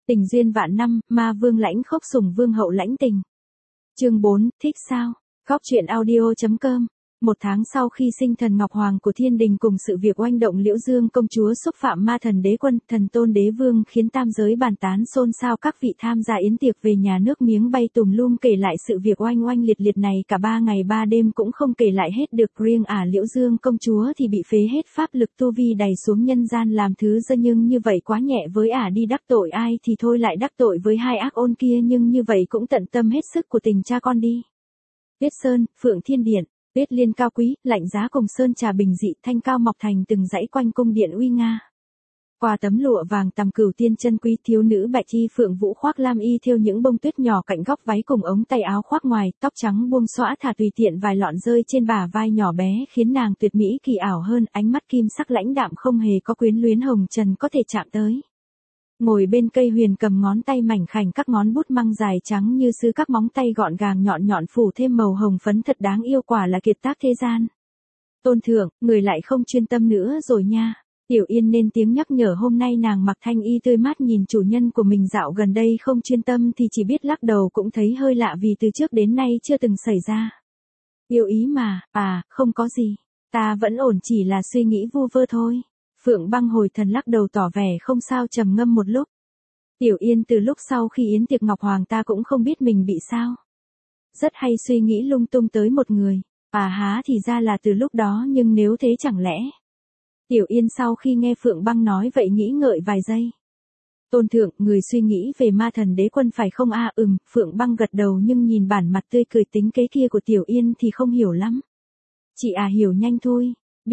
Tình duyên vạn năm, ma vương lãnh khốc sủng vương hậu lãnh tình. Chương 4, thích sao? Góc truyện audio.com. Một tháng sau khi sinh thần Ngọc Hoàng của Thiên Đình cùng sự việc oanh động Liễu Dương công chúa xúc phạm ma thần đế quân, thần tôn đế vương khiến tam giới bàn tán xôn xao, các vị tham gia yến tiệc về nhà nước miếng bay tùm lum kể lại sự việc oanh oanh liệt liệt này cả 3 ngày 3 đêm cũng không kể lại hết được. Riêng Liễu Dương công chúa thì bị phế hết pháp lực tu vi đày xuống nhân gian làm thứ dơ, nhưng như vậy quá nhẹ với đi đắc tội ai thì thôi lại đắc tội với hai ác ôn kia, nhưng như vậy cũng tận tâm hết sức của tình cha con đi. Tuyết Sơn, Phượng Thiên Điện. Tuyết liên cao quý, lạnh giá cùng sơn trà bình dị, thanh cao mọc thành từng dãy quanh cung điện uy nga. Qua tấm lụa vàng tằm cửu tiên chân quý, thiếu nữ bạch chi phượng vũ khoác lam y thêu những bông tuyết nhỏ cạnh góc váy cùng ống tay áo khoác ngoài, tóc trắng buông xõa thả tùy tiện vài lọn rơi trên bả vai nhỏ bé khiến nàng tuyệt mỹ kỳ ảo hơn, ánh mắt kim sắc lãnh đạm không hề có quyến luyến hồng trần có thể chạm tới. Ngồi bên cây huyền cầm, ngón tay mảnh khảnh các ngón bút măng dài trắng như sứ, các móng tay gọn gàng nhọn nhọn phủ thêm màu hồng phấn thật đáng yêu, quả là kiệt tác thế gian. Tôn thượng, người lại không chuyên tâm nữa rồi nha. Tiểu Yên nên tiếng nhắc nhở, hôm nay nàng mặc thanh y tươi mát, nhìn chủ nhân của mình dạo gần đây không chuyên tâm thì chỉ biết lắc đầu, cũng thấy hơi lạ vì từ trước đến nay chưa từng xảy ra. Yêu ý mà, không có gì. Ta vẫn ổn, chỉ là suy nghĩ vu vơ thôi. Phượng Băng hồi thần lắc đầu tỏ vẻ không sao, trầm ngâm một lúc. Tiểu Yên từ lúc sau khi yến tiệc Ngọc Hoàng ta cũng không biết mình bị sao. Rất hay suy nghĩ lung tung tới một người. Thì ra là từ lúc đó, nhưng nếu thế chẳng lẽ. Tiểu Yên sau khi nghe Phượng Băng nói vậy nghĩ ngợi vài giây. Tôn thượng, người suy nghĩ về ma thần đế quân phải không? Phượng Băng gật đầu, nhưng nhìn bản mặt tươi cười tính kế kia của Tiểu Yên thì không hiểu lắm. Chị hiểu nhanh thôi.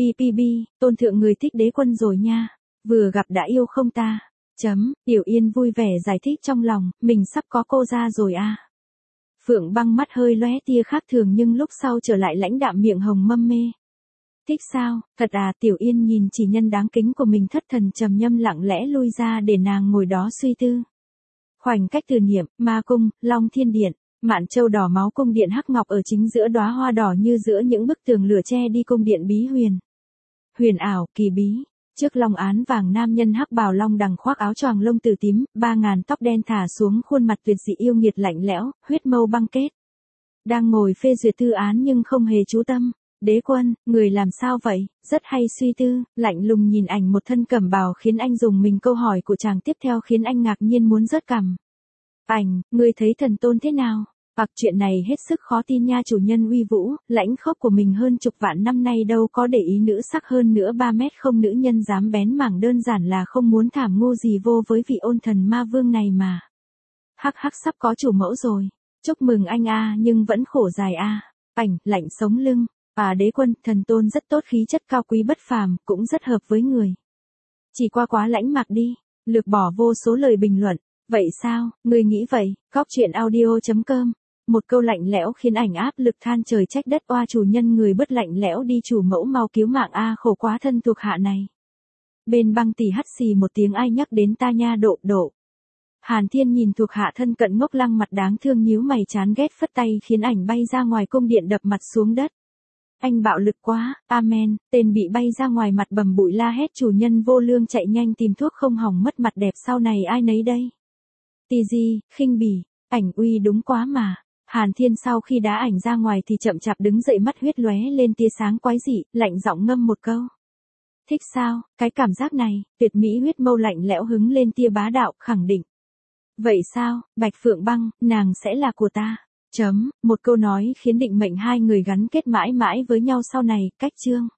Tôn thượng, người thích đế quân rồi nha. Vừa gặp đã yêu không ta? Tiểu Yên vui vẻ giải thích trong lòng, mình sắp có cô ra rồi Phượng Băng mắt hơi lóe tia khác thường, nhưng lúc sau trở lại lãnh đạm, miệng hồng mâm mê. Thích sao? Thật Tiểu Yên nhìn chỉ nhân đáng kính của mình thất thần trầm nhâm, lặng lẽ lui ra để nàng ngồi đó suy tư. Khoảnh cách từ niệm, ma cung, Long Thiên Điện. Mạn châu đỏ máu, cung điện hắc ngọc ở chính giữa, đóa hoa đỏ như giữa những bức tường lửa che đi cung điện bí huyền. Huyền ảo, kỳ bí. Trước long án vàng, nam nhân hắc bào long đằng khoác áo choàng lông từ tím, 3.000 tóc đen thả xuống, khuôn mặt tuyệt dị yêu nghiệt lạnh lẽo, huyết mâu băng kết. Đang ngồi phê duyệt thư án nhưng không hề chú tâm. Đế quân, người làm sao vậy? Rất hay suy tư, lạnh lùng nhìn ảnh một thân cẩm bào khiến anh dùng mình, câu hỏi của chàng tiếp theo khiến anh ngạc nhiên muốn rớt cằm. Ngươi thấy thần tôn thế nào? Chuyện này hết sức khó tin nha, chủ nhân uy vũ, lãnh khốc của mình hơn chục vạn năm nay đâu có để ý nữ sắc, hơn nữa 3 mét không nữ nhân dám bén mảng, đơn giản là không muốn thảm ngu gì vô với vị ôn thần ma vương này mà. Hắc sắp có chủ mẫu rồi. Chúc mừng anh nhưng vẫn khổ dài lạnh sống lưng. Đế quân, thần tôn rất tốt, khí chất cao quý bất phàm, cũng rất hợp với người. Chỉ qua quá lãnh mạc đi. Lược bỏ vô số lời bình luận. Vậy sao, người nghĩ vậy? Góc truyện audio.com. Một câu lạnh lẽo khiến ảnh áp lực than trời trách đất, chủ nhân người bớt lạnh lẽo đi, chủ mẫu mau cứu mạng khổ quá thân thuộc hạ này. Bên Băng Tỷ hắt xì một tiếng, ai nhắc đến ta nha, độ. Hàn Thiên nhìn thuộc hạ thân cận ngốc lăng mặt đáng thương, nhíu mày chán ghét phất tay khiến ảnh bay ra ngoài cung điện, đập mặt xuống đất. Anh bạo lực quá, amen. Tên bị bay ra ngoài mặt bầm bụi la hét, chủ nhân vô lương, chạy nhanh tìm thuốc không hỏng mất mặt đẹp sau này ai nấy đây. Khinh bỉ, ảnh uy đúng quá mà. Hàn Thiên sau khi đá ảnh ra ngoài thì chậm chạp đứng dậy, mắt huyết lóe lên tia sáng quái dị, lạnh giọng ngâm một câu. Thích sao? Cái cảm giác này, tuyệt mỹ huyết mâu lạnh lẽo hứng lên tia bá đạo, khẳng định. Vậy sao, Bạch Phượng Băng, nàng sẽ là của ta. Một câu nói khiến định mệnh hai người gắn kết mãi mãi với nhau sau này, cách chương.